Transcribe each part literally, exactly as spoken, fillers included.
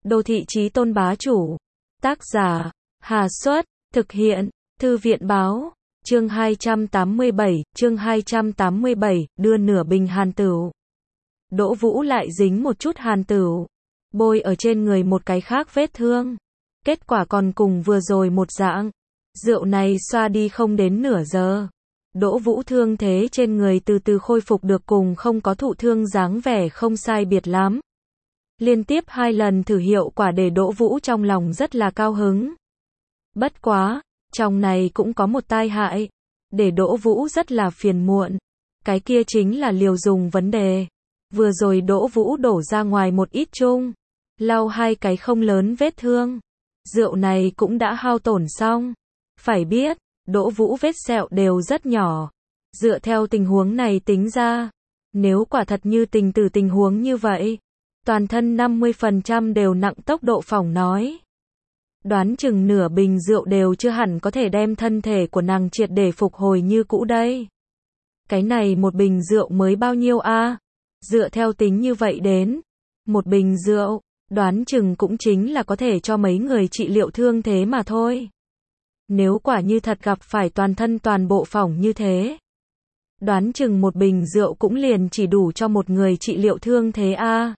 Đô thị chí tôn bá chủ. Tác giả, Hà Xuất, thực hiện, Thư viện báo, chương hai trăm tám mươi bảy, chương hai trăm tám mươi bảy, đưa nửa bình hàn tửu. Đỗ Vũ lại dính một chút hàn tửu, bôi ở trên người một cái khác vết thương. Kết quả còn cùng vừa rồi một dạng. Rượu này xoa đi không đến nửa giờ. Đỗ Vũ thương thế trên người từ từ khôi phục được cùng không có thụ thương dáng vẻ không sai biệt lắm. Liên tiếp hai lần thử hiệu quả để Đỗ Vũ trong lòng rất là cao hứng. Bất quá, trong này cũng có một tai hại, để Đỗ Vũ rất là phiền muộn. Cái kia chính là liều dùng vấn đề. Vừa rồi Đỗ Vũ đổ ra ngoài một ít chung, lau hai cái không lớn vết thương. Rượu này cũng đã hao tổn xong. Phải biết, Đỗ Vũ vết sẹo đều rất nhỏ. Dựa theo tình huống này tính ra, nếu quả thật như tình tử tình huống như vậy, toàn thân năm mươi phần trăm đều nặng tốc độ phỏng nói. Đoán chừng nửa bình rượu đều chưa hẳn có thể đem thân thể của nàng triệt để phục hồi như cũ đây. Cái này một bình rượu mới bao nhiêu a? Dựa theo tính như vậy đến, một bình rượu, đoán chừng cũng chính là có thể cho mấy người trị liệu thương thế mà thôi. Nếu quả như thật gặp phải toàn thân toàn bộ phỏng như thế, đoán chừng một bình rượu cũng liền chỉ đủ cho một người trị liệu thương thế a.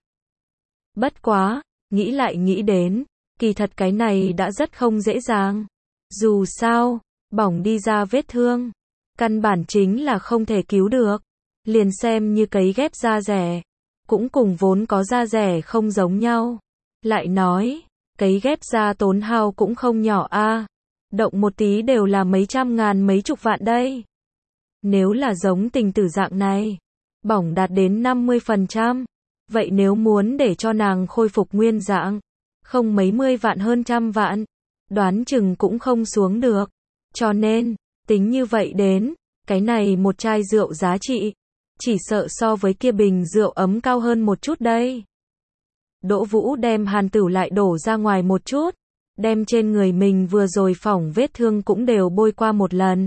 Bất quá, nghĩ lại nghĩ đến, kỳ thật cái này đã rất không dễ dàng. Dù sao, bỏng đi ra vết thương, căn bản chính là không thể cứu được. Liền xem như cấy ghép da rẻ, cũng cùng vốn có da rẻ không giống nhau. Lại nói, cấy ghép da tốn hao cũng không nhỏ a. Động một tí đều là mấy trăm ngàn mấy chục vạn đây. Nếu là giống tình tử dạng này, bỏng đạt đến năm mươi phần trăm, vậy nếu muốn để cho nàng khôi phục nguyên dạng, không mấy mươi vạn hơn trăm vạn, đoán chừng cũng không xuống được. Cho nên, tính như vậy đến, cái này một chai rượu giá trị, chỉ sợ so với kia bình rượu ấm cao hơn một chút đây. Đỗ Vũ đem hàn tửu lại đổ ra ngoài một chút, đem trên người mình vừa rồi phỏng vết thương cũng đều bôi qua một lần.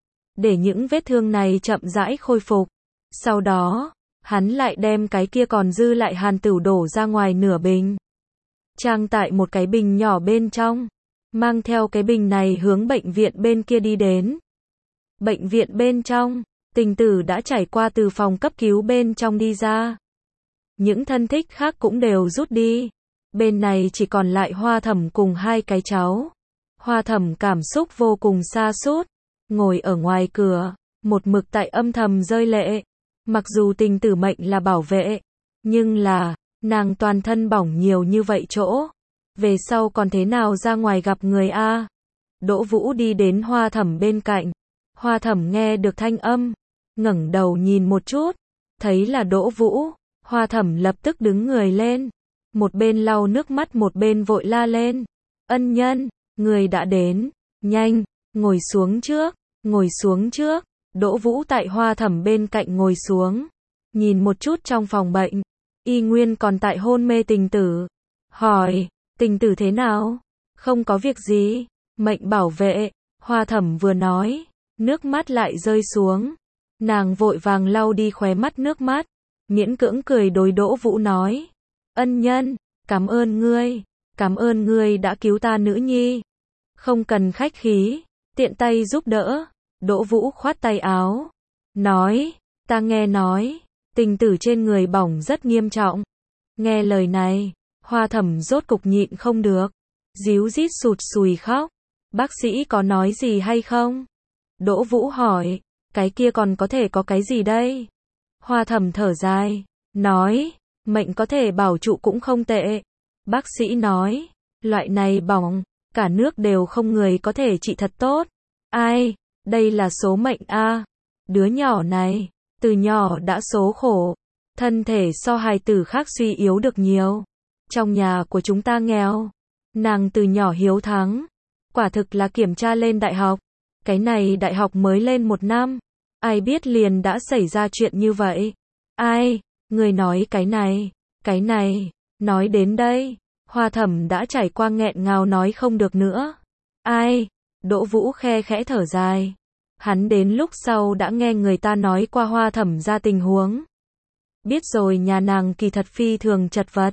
Để những vết thương này chậm rãi khôi phục. Sau đó, hắn lại đem cái kia còn dư lại hàn tửu đổ ra ngoài nửa bình. Trang tại một cái bình nhỏ bên trong. Mang theo cái bình này hướng bệnh viện bên kia đi đến. Bệnh viện bên trong, tình tử đã trải qua từ phòng cấp cứu bên trong đi ra. Những thân thích khác cũng đều rút đi. Bên này chỉ còn lại Hoa Thẩm cùng hai cái cháu. Hoa Thẩm cảm xúc vô cùng sa sút, ngồi ở ngoài cửa, một mực tại âm thầm rơi lệ. Mặc dù tình tử mệnh là bảo vệ, nhưng là, nàng toàn thân bỏng nhiều như vậy chỗ. Về sau còn thế nào ra ngoài gặp người a? Đỗ Vũ đi đến Hoa Thẩm bên cạnh. Hoa Thẩm nghe được thanh âm, ngẩng đầu nhìn một chút, thấy là Đỗ Vũ. Hoa Thẩm lập tức đứng người lên, một bên lau nước mắt một bên vội la lên. Ân nhân, người đã đến, nhanh, ngồi xuống trước, ngồi xuống trước. Đỗ Vũ tại Hoa Thẩm bên cạnh ngồi xuống, nhìn một chút trong phòng bệnh, y nguyên còn tại hôn mê tình tử. Hỏi, tình tử thế nào? Không có việc gì, mệnh bảo vệ. Hoa Thẩm vừa nói, nước mắt lại rơi xuống. Nàng vội vàng lau đi khóe mắt nước mắt, miễn cưỡng cười đối Đỗ Vũ nói. Ân nhân, cảm ơn ngươi, cảm ơn ngươi đã cứu ta nữ nhi. Không cần khách khí, tiện tay giúp đỡ. Đỗ Vũ khoát tay áo, nói, ta nghe nói, tình tử trên người bỏng rất nghiêm trọng. Nghe lời này, Hoa Thẩm rốt cục nhịn không được, ríu rít sụt sùi khóc. Bác sĩ có nói gì hay không? Đỗ Vũ hỏi, cái kia còn có thể có cái gì đây? Hoa Thẩm thở dài, nói, mệnh có thể bảo trụ cũng không tệ. Bác sĩ nói, loại này bỏng, cả nước đều không người có thể trị thật tốt. Ai, đây là số mệnh a. Đứa nhỏ này, từ nhỏ đã số khổ, thân thể so hài tử khác suy yếu được nhiều. Trong nhà của chúng ta nghèo, nàng từ nhỏ hiếu thắng, quả thực là kiểm tra lên đại học. Cái này đại học mới lên một năm, ai biết liền đã xảy ra chuyện như vậy. Ai, người nói cái này, cái này, nói đến đây, Hoa Thẩm đã trải qua nghẹn ngào nói không được nữa. Ai, Đỗ Vũ khe khẽ thở dài. Hắn đến lúc sau đã nghe người ta nói qua Hoa Thẩm ra tình huống. Biết rồi nhà nàng kỳ thật phi thường chật vật,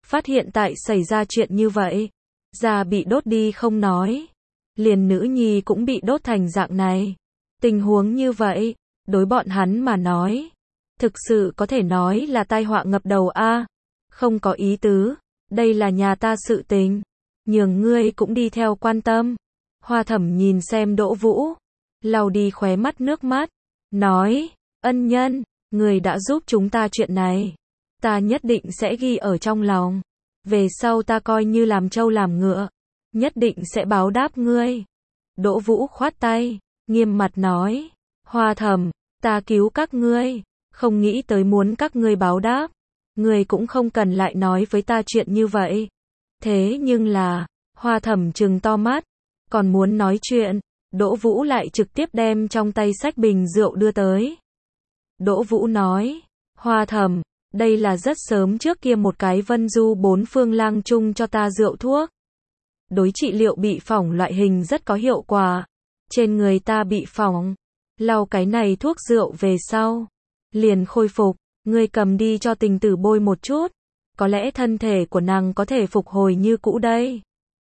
phát hiện tại xảy ra chuyện như vậy. Da bị đốt đi không nói. Liền nữ nhi cũng bị đốt thành dạng này. Tình huống như vậy, đối bọn hắn mà nói. Thực sự có thể nói là tai họa ngập đầu a. Không có ý tứ. Đây là nhà ta sự tình. Nhường ngươi cũng đi theo quan tâm. Hoa Thẩm nhìn xem Đỗ Vũ. Lau đi khóe mắt nước mắt. Nói, ân nhân, người đã giúp chúng ta chuyện này. Ta nhất định sẽ ghi ở trong lòng. Về sau ta coi như làm trâu làm ngựa. Nhất định sẽ báo đáp ngươi. Đỗ Vũ khoát tay, nghiêm mặt nói. Hoa Thẩm, ta cứu các ngươi. Không nghĩ tới muốn các ngươi báo đáp. Ngươi cũng không cần lại nói với ta chuyện như vậy. Thế nhưng là, Hoa Thẩm trừng to mắt. Còn muốn nói chuyện. Đỗ Vũ lại trực tiếp đem trong tay xách bình rượu đưa tới. Đỗ Vũ nói. Hoa Thẩm, đây là rất sớm trước kia một cái Vân Du bốn phương lang chung cho ta rượu thuốc. Đối trị liệu bị phỏng loại hình rất có hiệu quả. Trên người ta bị phỏng. Lau cái này thuốc rượu về sau. Liền khôi phục. Ngươi cầm đi cho Tình Tử bôi một chút. Có lẽ thân thể của nàng có thể phục hồi như cũ đây.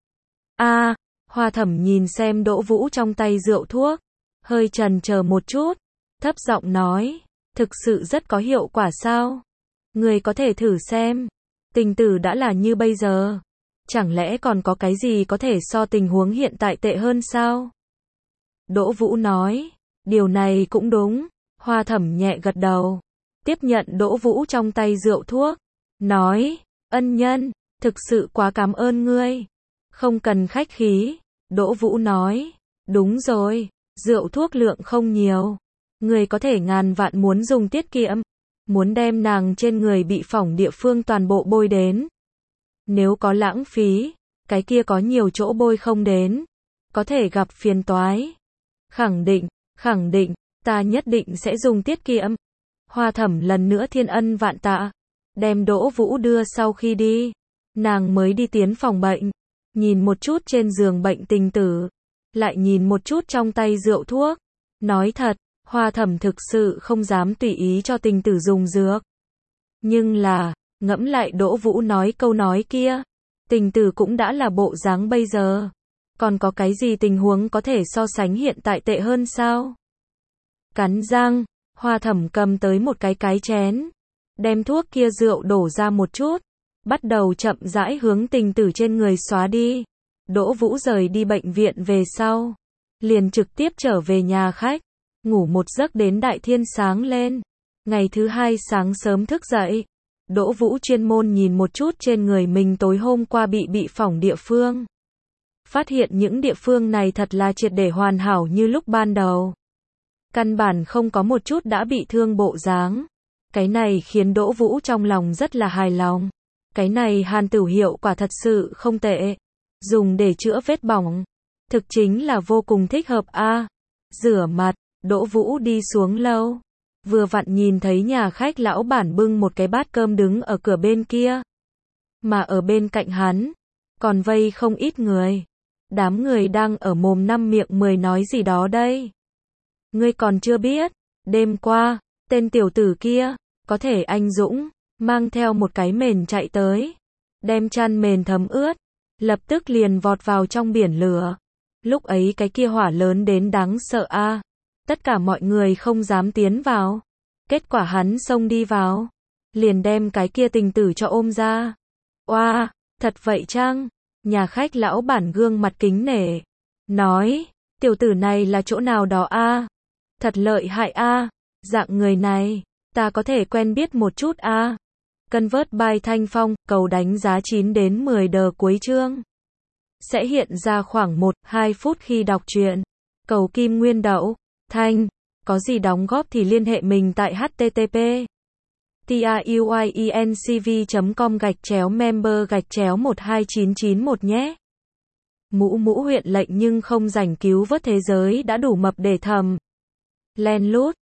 A, Hoa Thẩm nhìn xem Đỗ Vũ trong tay rượu thuốc. Hơi chần chờ một chút. Thấp giọng nói. Thực sự rất có hiệu quả sao? Ngươi có thể thử xem. Tình Tử đã là như bây giờ. Chẳng lẽ còn có cái gì có thể so tình huống hiện tại tệ hơn sao? Đỗ Vũ nói. Điều này cũng đúng. Hoa Thẩm nhẹ gật đầu. Tiếp nhận Đỗ Vũ trong tay rượu thuốc. Nói. Ân nhân, thực sự quá cảm ơn ngươi. Không cần khách khí. Đỗ Vũ nói. Đúng rồi. Rượu thuốc lượng không nhiều. Ngươi có thể ngàn vạn muốn dùng tiết kiệm. Muốn đem nàng trên người bị phỏng địa phương toàn bộ bôi đến. Nếu có lãng phí, cái kia có nhiều chỗ bôi không đến. Có thể gặp phiền toái. Khẳng định, khẳng định, ta nhất định sẽ dùng tiết kiệm. Hoa Thẩm lần nữa thiên ân vạn tạ. Đem Đỗ Vũ đưa sau khi đi. Nàng mới đi tiến phòng bệnh. Nhìn một chút trên giường bệnh Tình Tử. Lại nhìn một chút trong tay rượu thuốc. Nói thật, Hoa Thẩm thực sự không dám tùy ý cho Tình Tử dùng dược. Nhưng là, ngẫm lại Đỗ Vũ nói câu nói kia. Tình Tử cũng đã là bộ dáng bây giờ. Còn có cái gì tình huống có thể so sánh hiện tại tệ hơn sao? Cắn răng, Hoa Thẩm cầm tới một cái cái chén. Đem thuốc kia rượu đổ ra một chút. Bắt đầu chậm rãi hướng Tình Tử trên người xóa đi. Đỗ Vũ rời đi bệnh viện về sau. Liền trực tiếp trở về nhà khách. Ngủ một giấc đến đại thiên sáng lên. Ngày thứ hai sáng sớm thức dậy. Đỗ Vũ chuyên môn nhìn một chút trên người mình tối hôm qua bị bị phỏng địa phương. Phát hiện những địa phương này thật là triệt để hoàn hảo như lúc ban đầu. Căn bản không có một chút đã bị thương bộ dáng. Cái này khiến Đỗ Vũ trong lòng rất là hài lòng. Cái này Hàn Tửu hiệu quả thật sự không tệ. Dùng để chữa vết bỏng. Thực chính là vô cùng thích hợp a. Rửa mặt, Đỗ Vũ đi xuống lâu. Vừa vặn nhìn thấy nhà khách lão bản bưng một cái bát cơm đứng ở cửa bên kia. Mà ở bên cạnh hắn, còn vây không ít người. Đám người đang ở mồm năm miệng mười nói gì đó đây. Ngươi còn chưa biết, đêm qua, tên tiểu tử kia, có thể anh dũng, mang theo một cái mền chạy tới. Đem chăn mền thấm ướt, lập tức liền vọt vào trong biển lửa. Lúc ấy cái kia hỏa lớn đến đáng sợ a. Tất cả mọi người không dám tiến vào. Kết quả hắn xông đi vào. Liền đem cái kia Tình Tử cho ôm ra. Oa, wow, thật vậy chăng? Nhà khách lão bản gương mặt kính nể. Nói, tiểu tử này là chỗ nào đó a? Thật lợi hại a. Dạng người này, ta có thể quen biết một chút a. Convert by Thanh Phong, cầu đánh giá chín đến mười đờ cuối chương. Sẽ hiện ra khoảng một đến hai phút khi đọc truyện. Cầu kim nguyên đậu. Thanh, có gì đóng góp thì liên hệ mình tại http truyencv chấm com gạch chéo member gạch chéo một hai chín chín một nhé. Mũ mũ huyện lệnh nhưng không rảnh cứu vớt thế giới đã đủ mập để thầm. Len lút.